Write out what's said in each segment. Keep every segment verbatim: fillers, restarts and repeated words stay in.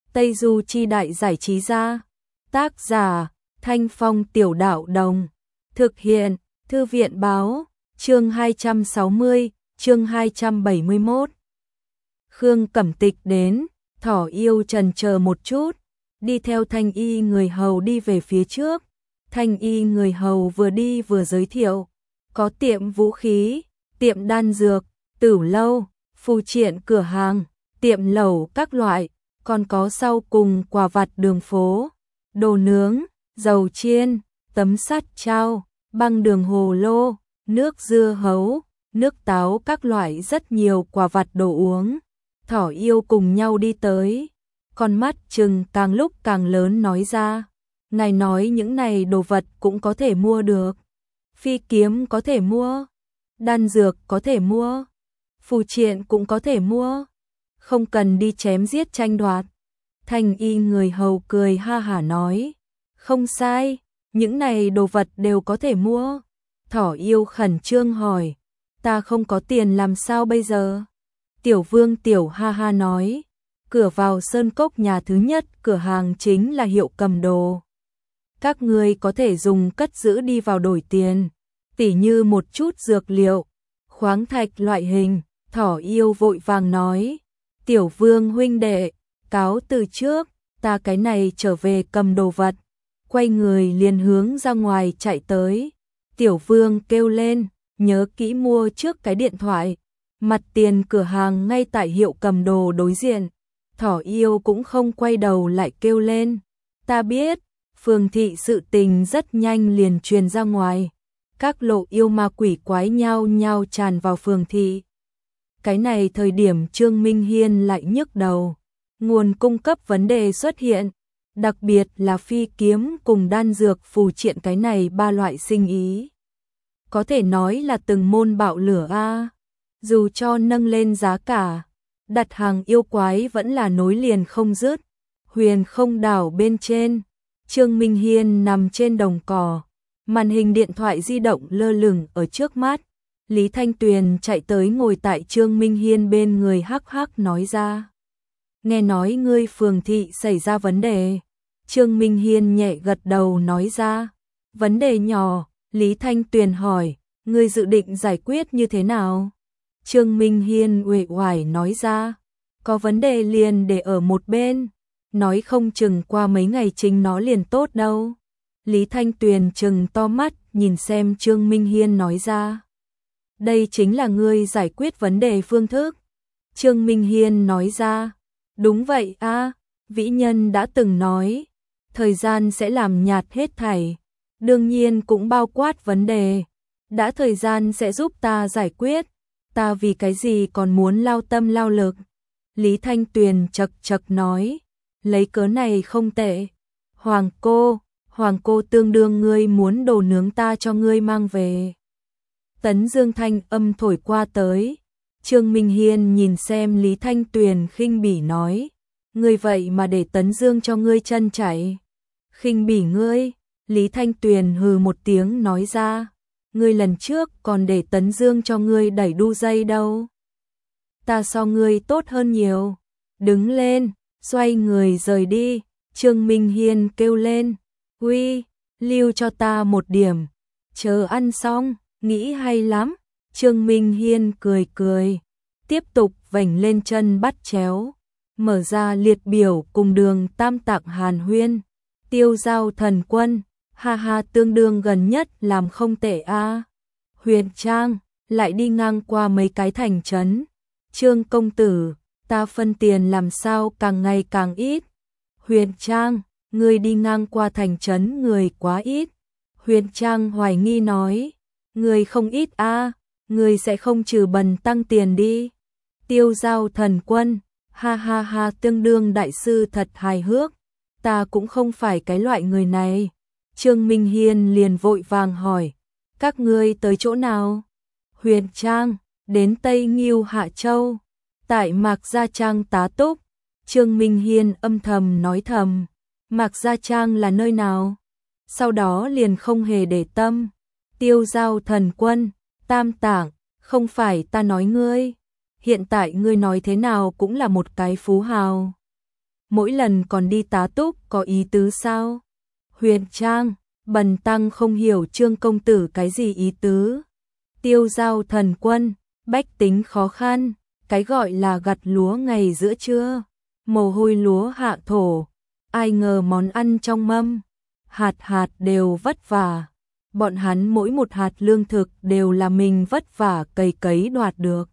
Tây Du Chi Đại Giải Trí Gia. Tác giả Thanh Phong Tiểu Đạo Đồng. Thực hiện Thư viện Báo. Chương hai trăm sáu mươi, chương hai trăm bảy mươi mốt. Khương Cẩm Tịch đến, Thỏ Yêu chần chờ một chút, đi theo Thanh Y người hầu đi về phía trước. Thanh Y người hầu vừa đi vừa giới thiệu, có tiệm vũ khí, tiệm đan dược, tửu lâu, phù triện cửa hàng, tiệm lẩu các loại, còn có sau cùng quà vặt đường phố, đồ nướng, dầu chiên, tấm sắt trao, băng đường hồ lô, nước dưa hấu, nước táo các loại, rất nhiều quà vặt đồ uống. Thỏ Yêu cùng nhau đi tới, con mắt trừng càng lúc càng lớn nói ra, ngài nói những này đồ vật cũng có thể mua được, phi kiếm có thể mua, đan dược có thể mua, phù triện cũng có thể mua, không cần đi chém giết tranh đoạt. Thanh Y người hầu cười ha hả nói, không sai, những này đồ vật đều có thể mua. Thỏ Yêu khẩn trương hỏi, ta không có tiền làm sao bây giờ? Tiểu Vương tiểu ha ha nói, cửa vào Sơn Cốc nhà thứ nhất cửa hàng chính là hiệu cầm đồ. Các ngươi có thể dùng cất giữ đi vào đổi tiền, tỉ như một chút dược liệu, khoáng thạch loại hình. Thỏ Yêu vội vàng nói, Tiểu Vương huynh đệ, cáo từ trước, ta cái này trở về cầm đồ vật. Quay người liền hướng ra ngoài chạy tới. Tiểu Vương kêu lên, nhớ kỹ mua trước cái điện thoại. Mặt tiền cửa hàng ngay tại hiệu cầm đồ đối diện. Thỏ Yêu cũng không quay đầu lại kêu lên, ta biết. Phường thị sự tình rất nhanh liền truyền ra ngoài. Các lộ yêu ma quỷ quái nhao nhao tràn vào phường thị. Cái này thời điểm Trương Minh Hiên lại nhức đầu. Nguồn cung cấp vấn đề xuất hiện, đặc biệt là phi kiếm cùng đan dược phù triện cái này ba loại sinh ý. Có thể nói là từng môn bạo lửa a. Dù cho nâng lên giá cả, đặt hàng yêu quái vẫn là nối liền không dứt. Huyền Không đảo bên trên, Trương Minh Hiên nằm trên đồng cỏ, màn hình điện thoại di động lơ lửng ở trước mắt. Lý Thanh Tuyền chạy tới ngồi tại Trương Minh Hiên bên người hắc hắc nói ra, nghe nói ngươi phường thị xảy ra vấn đề. Trương Minh Hiên nhẹ gật đầu nói ra, vấn đề nhỏ. Lý Thanh Tuyền hỏi, ngươi dự định giải quyết như thế nào? Trương Minh Hiên uể oải nói ra, có vấn đề liền để ở một bên, nói không chừng qua mấy ngày chính nó liền tốt đâu. Lý Thanh Tuyền trừng to mắt nhìn xem Trương Minh Hiên nói ra, đây chính là ngươi giải quyết vấn đề phương thức. Trương Minh Hiên nói ra, đúng vậy a, vĩ nhân đã từng nói, thời gian sẽ làm nhạt hết thảy, đương nhiên cũng bao quát vấn đề. Đã thời gian sẽ giúp ta giải quyết, ta vì cái gì còn muốn lao tâm lao lực? Lý Thanh Tuyền chật chật nói, lấy cớ này không tệ. Hoàng cô, Hoàng cô tương đương ngươi muốn đồ nướng ta cho ngươi mang về. Tấn Dương thanh âm thổi qua tới. Trương Minh Hiên nhìn xem Lý Thanh Tuyền khinh bỉ nói, ngươi vậy mà để Tấn Dương cho ngươi chân chảy. Khinh bỉ ngươi? Lý Thanh Tuyền hừ một tiếng nói ra, ngươi lần trước còn để Tấn Dương cho ngươi đẩy đu dây đâu. Ta so ngươi tốt hơn nhiều. Đứng lên, xoay người rời đi. Trương Minh Hiên kêu lên, uy, lưu cho ta một điểm, chờ ăn xong, nghĩ hay lắm. Trương Minh Hiên cười cười, tiếp tục vểnh lên chân bắt chéo, mở ra liệt biểu cùng Đường Tam Tạng hàn huyên. Tiêu Giao thần quân, ha ha, tương đương gần nhất làm không tệ a. Huyền Trang, lại đi ngang qua mấy cái thành trấn. Trương công tử, ta phân tiền làm sao càng ngày càng ít. Huyền Trang, ngươi đi ngang qua thành trấn người quá ít. Huyền Trang hoài nghi nói, người không ít a, người sẽ không trừ bần tăng tiền đi. Tiêu Giao thần quân, ha ha ha, tương đương đại sư thật hài hước, ta cũng không phải cái loại người này. Trương Minh Hiên liền vội vàng hỏi, các ngươi tới chỗ nào? Huyền Trang, đến Tây Nghiêu Hạ Châu, tại Mạc Gia Trang tá túc. Trương Minh Hiên âm thầm nói thầm, Mạc Gia Trang là nơi nào? Sau đó liền không hề để tâm. Tiêu Giao thần quân, Tam Tạng, không phải ta nói ngươi, hiện tại ngươi nói thế nào cũng là một cái phú hào. mỗi lần còn đi tá túc có ý tứ sao? Huyền Trang, Bần tăng không hiểu Trương công tử cái gì ý tứ. Tiêu giao thần quân, bách tính khó khăn, cái gọi là gặt lúa ngày giữa trưa, mồ hôi lúa hạ thổ, ai ngờ món ăn trong mâm, hạt hạt đều vất vả. Bọn hắn mỗi một hạt lương thực đều là mình vất vả cày cấy đoạt được.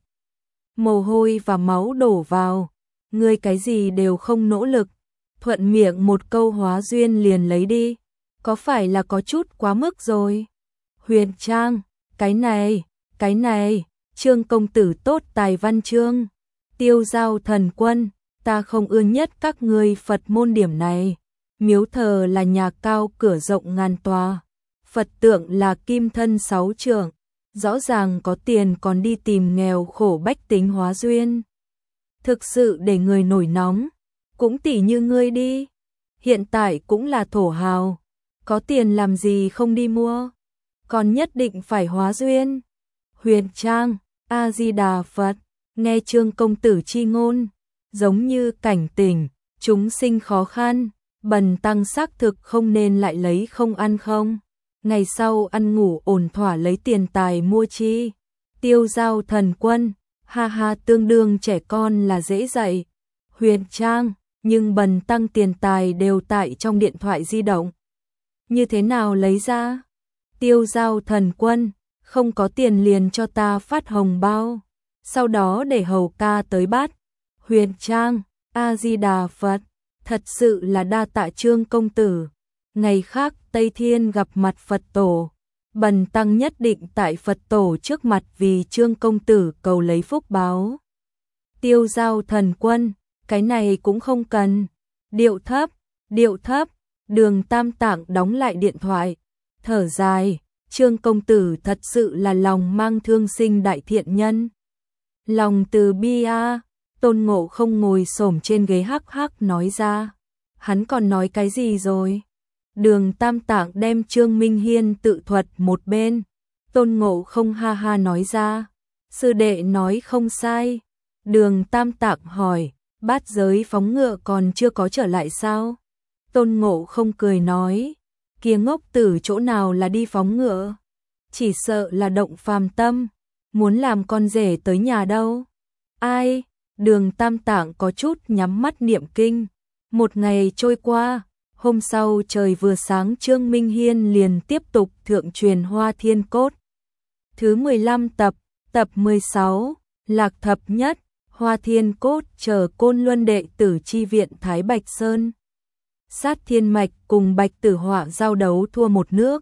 Mồ hôi và máu đổ vào, ngươi cái gì đều không nỗ lực, thuận miệng một câu hóa duyên liền lấy đi, có phải là có chút quá mức rồi? Huyền Trang, cái này, cái này, Trương công tử tốt tài văn chương. Tiêu giao thần quân, ta không ưa nhất các ngươi Phật môn điểm này. Miếu thờ là nhà cao cửa rộng ngàn tòa, Phật tượng là kim thân sáu trượng, rõ ràng có tiền còn đi tìm nghèo khổ bách tính hóa duyên. Thực sự để người nổi nóng, cũng tỉ như ngươi đi, hiện tại cũng là thổ hào, có tiền làm gì không đi mua, còn nhất định phải hóa duyên. Huyền Trang, A-di-đà Phật, nghe Trương công tử chi ngôn, giống như cảnh tỉnh, chúng sinh khó khăn, bần tăng xác thực không nên lại lấy không ăn không. Ngày sau ăn ngủ ổn thỏa lấy tiền tài mua chi. Tiêu giao thần quân, ha ha tương đương trẻ con là dễ dạy. Huyền Trang, nhưng bần tăng tiền tài đều tại trong điện thoại di động. Như thế nào lấy ra? Tiêu giao thần quân, không có tiền liền cho ta phát hồng bao, sau đó để hầu ca tới bắt. Huyền Trang, A-di-đà Phật, thật sự là đa tạ Trương công tử. Ngày khác Tây Thiên gặp mặt Phật tổ, bần tăng nhất định tại Phật tổ trước mặt vì Trương công tử cầu lấy phúc báo. Tiêu giao thần quân, cái này cũng không cần. Điệu thấp, điệu thấp, Đường Tam Tạng đóng lại điện thoại, thở dài, Trương công tử thật sự là lòng mang thương sinh đại thiện nhân. Lòng từ bi a. Tôn Ngộ không ngồi xổm trên ghế hắc hắc nói ra. Hắn còn nói cái gì rồi? Đường Tam Tạng đem Trương Minh Hiên tự thuật một bên. Tôn Ngộ không ha ha nói ra. Sư đệ nói không sai. Đường Tam Tạng hỏi, bát giới phóng ngựa còn chưa có trở lại sao? Tôn Ngộ không cười nói, kia ngốc tử chỗ nào là đi phóng ngựa? Chỉ sợ là động phàm tâm, muốn làm con rể tới nhà đâu. Ai? Đường Tam Tạng có chút nhắm mắt niệm kinh. Một ngày trôi qua, hôm sau trời vừa sáng Trương Minh Hiên liền tiếp tục thượng truyền Hoa Thiên Cốt. Thứ mười lăm tập, tập mười sáu, Lạc Thập Nhất, Hoa Thiên Cốt chờ Côn Luân đệ tử chi viện Thái Bạch Sơn. Sát Thiên Mạch cùng Bạch Tử Họa giao đấu thua một nước.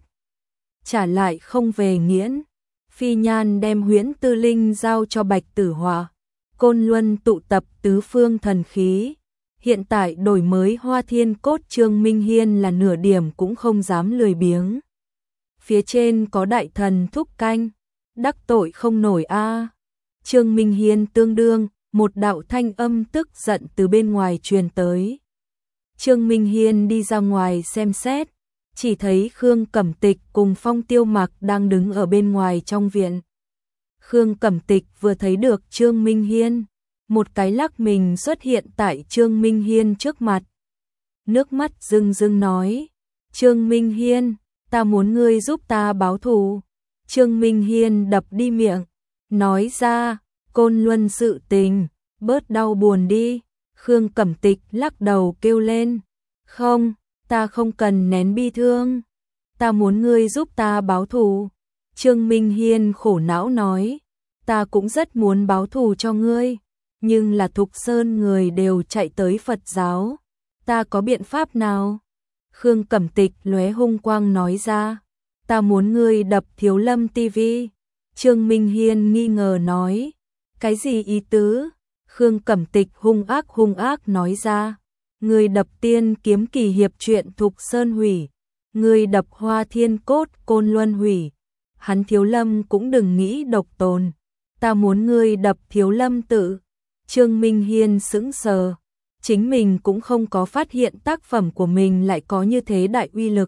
Trả lại không về nghiễn. Phi Nhan đem Huyễn Tư Linh giao cho Bạch Tử Họa. Côn Luân tụ tập tứ phương thần khí. Hiện tại đổi mới Hoa Thiên Cốt Trương Minh Hiên là nửa điểm cũng không dám lười biếng. Phía trên có đại thần thúc canh, đắc tội không nổi a. Trương Minh Hiên tương đương, một đạo thanh âm tức giận từ bên ngoài truyền tới. Trương Minh Hiên đi ra ngoài xem xét, chỉ thấy Khương Cẩm Tịch cùng Phong Tiêu Mặc đang đứng ở bên ngoài trong viện. Khương Cẩm Tịch vừa thấy được Trương Minh Hiên, một cái lắc mình xuất hiện tại Trương Minh Hiên trước mặt. Nước mắt rưng rưng nói, Trương Minh Hiên, ta muốn ngươi giúp ta báo thù. Trương Minh Hiên đập đi miệng, nói ra, Côn Luân sự tình, bớt đau buồn đi. Khương Cẩm Tịch lắc đầu kêu lên, không, ta không cần nén bi thương, ta muốn ngươi giúp ta báo thù. Trương Minh Hiên khổ não nói, ta cũng rất muốn báo thù cho ngươi, nhưng là Thục Sơn người đều chạy tới Phật giáo, ta có biện pháp nào? Khương Cẩm Tịch lóe hung quang nói ra, ta muốn ngươi đập Thiếu Lâm ti vi. Trương Minh Hiên nghi ngờ nói, cái gì ý tứ? Khương Cẩm Tịch hung ác hung ác nói ra, ngươi đập Tiên Kiếm Kỳ hiệp truyện Thục Sơn hủy, ngươi đập Hoa Thiên Cốt Côn Luân hủy, hắn Thiếu Lâm cũng đừng nghĩ độc tồn, ta muốn ngươi đập Thiếu Lâm tự. Trương Minh Hiên sững sờ, chính mình cũng không có phát hiện tác phẩm của mình lại có như thế đại uy lực.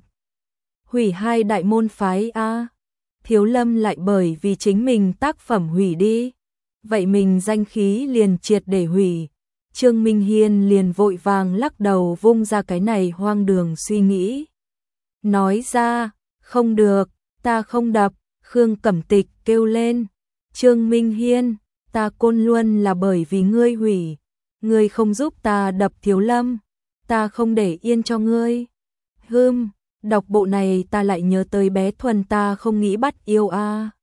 Hủy hai đại môn phái a, Thiếu Lâm lại bởi vì chính mình tác phẩm hủy đi, vậy mình danh khí liền triệt để hủy. Trương Minh Hiên liền vội vàng lắc đầu vung ra cái này hoang đường suy nghĩ. Nói ra, không được, ta không đập, Khương Cẩm Tịch kêu lên. Trương Minh Hiên, ta Côn Luân là bởi vì ngươi hủy, ngươi không giúp ta đập Thiếu Lâm, ta không để yên cho ngươi. Hừm, đọc bộ này ta lại nhớ tới bé Thuần ta không nghĩ bắt yêu a. À.